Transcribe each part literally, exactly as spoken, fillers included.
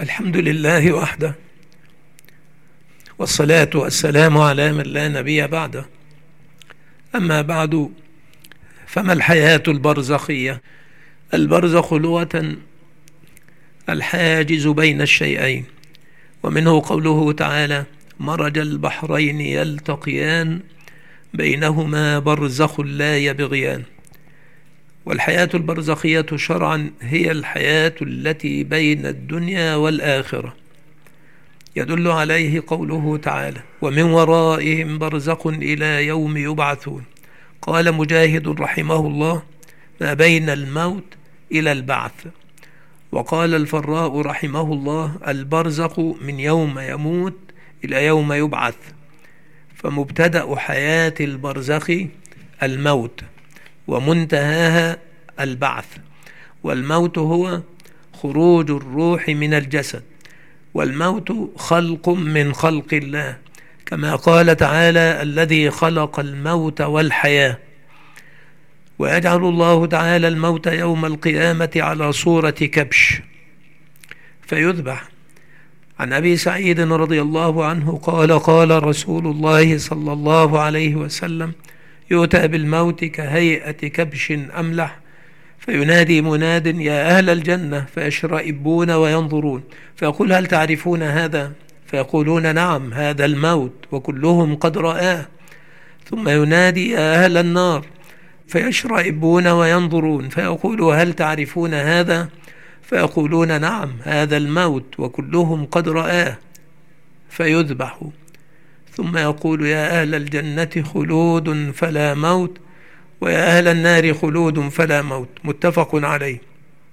الحمد لله وحده، والصلاة والسلام على من لا نبي بعده. أما بعد، فما الحياة البرزخية؟ البرزخ لغة الحاجز بين الشيئين، ومنه قوله تعالى: مرج البحرين يلتقيان بينهما برزخ لا يبغيان. والحياة البرزخية شرعا هي الحياة التي بين الدنيا والآخرة، يدل عليه قوله تعالى: ومن ورائهم برزخ إلى يوم يبعثون. قال مجاهد رحمه الله: ما بين الموت إلى البعث. وقال الفراء رحمه الله: البرزخ من يوم يموت إلى يوم يبعث. فمبتدأ حياة البرزخ الموت، ومنتهاها البعث. والموت هو خروج الروح من الجسد، والموت خلق من خلق الله، كما قال تعالى: الذي خلق الموت والحياة. ويجعل الله تعالى الموت يوم القيامة على صورة كبش فيذبح. عن أبي سعيد رضي الله عنه قال: قال رسول الله صلى الله عليه وسلم: يؤتى بالموت كهيئة كبش أملح، فينادي مناد: يا أهل الجنة، فيشرئبون وينظرون، فيقول: هل تعرفون هذا؟ فيقولون: نعم، هذا الموت، وكلهم قد رآه. ثم ينادي: يا أهل النار، فيشرئبون وينظرون، فيقول: هل تعرفون هذا؟ فيقولون: نعم، هذا الموت، وكلهم قد رآه. فيذبح. ثم يقول: يا أهل الجنة خلود فلا موت، ويا أهل النار خلود فلا موت. متفق عليه.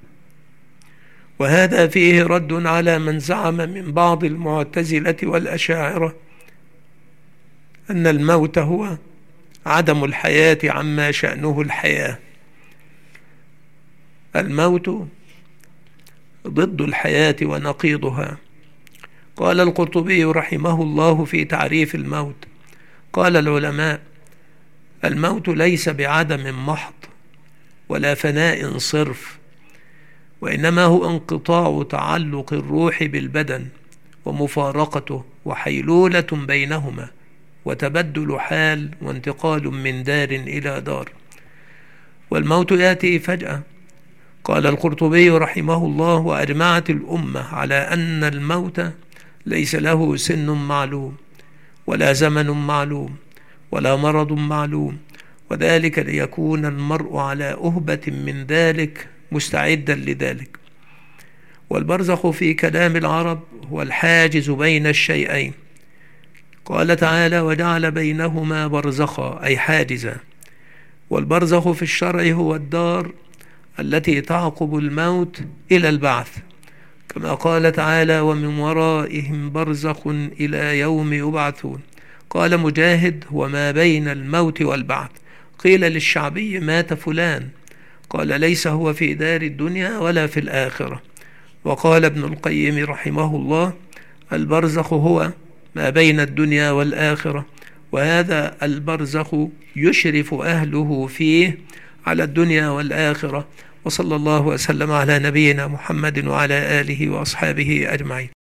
وهذا فيه رد على من زعم من بعض المعتزلة والأشاعرة أن الموت هو عدم الحياة عما شأنه الحياة. الموت ضد الحياة ونقيضها. قال القرطبي رحمه الله في تعريف الموت: قال العلماء: الموت ليس بعدم محض ولا فناء صرف، وإنما هو انقطاع تعلق الروح بالبدن ومفارقته وحيلولة بينهما، وتبدل حال وانتقال من دار إلى دار. والموت يأتي فجأة. قال القرطبي رحمه الله: وأجمعت الأمة على أن الموت ليس له سن معلوم، ولا زمن معلوم، ولا مرض معلوم، وذلك ليكون المرء على أهبة من ذلك مستعدا لذلك. والبرزخ في كلام العرب هو الحاجز بين الشيئين. قال تعالى: وجعل بينهما برزخا، أي حاجزا. والبرزخ في الشرع هو الدار التي تعقب الموت إلى البعث، كما قال تعالى: ومن ورائهم برزخ إلى يوم يبعثون. قال مجاهد: وما بين الموت والبعث. قيل للشعبي: مات فلان، قال: ليس هو في دار الدنيا ولا في الآخرة. وقال ابن القيم رحمه الله: البرزخ هو ما بين الدنيا والآخرة، وهذا البرزخ يشرف أهله فيه على الدنيا والآخرة. وصلى الله وسلم على نبينا محمد وعلى آله وأصحابه أجمعين.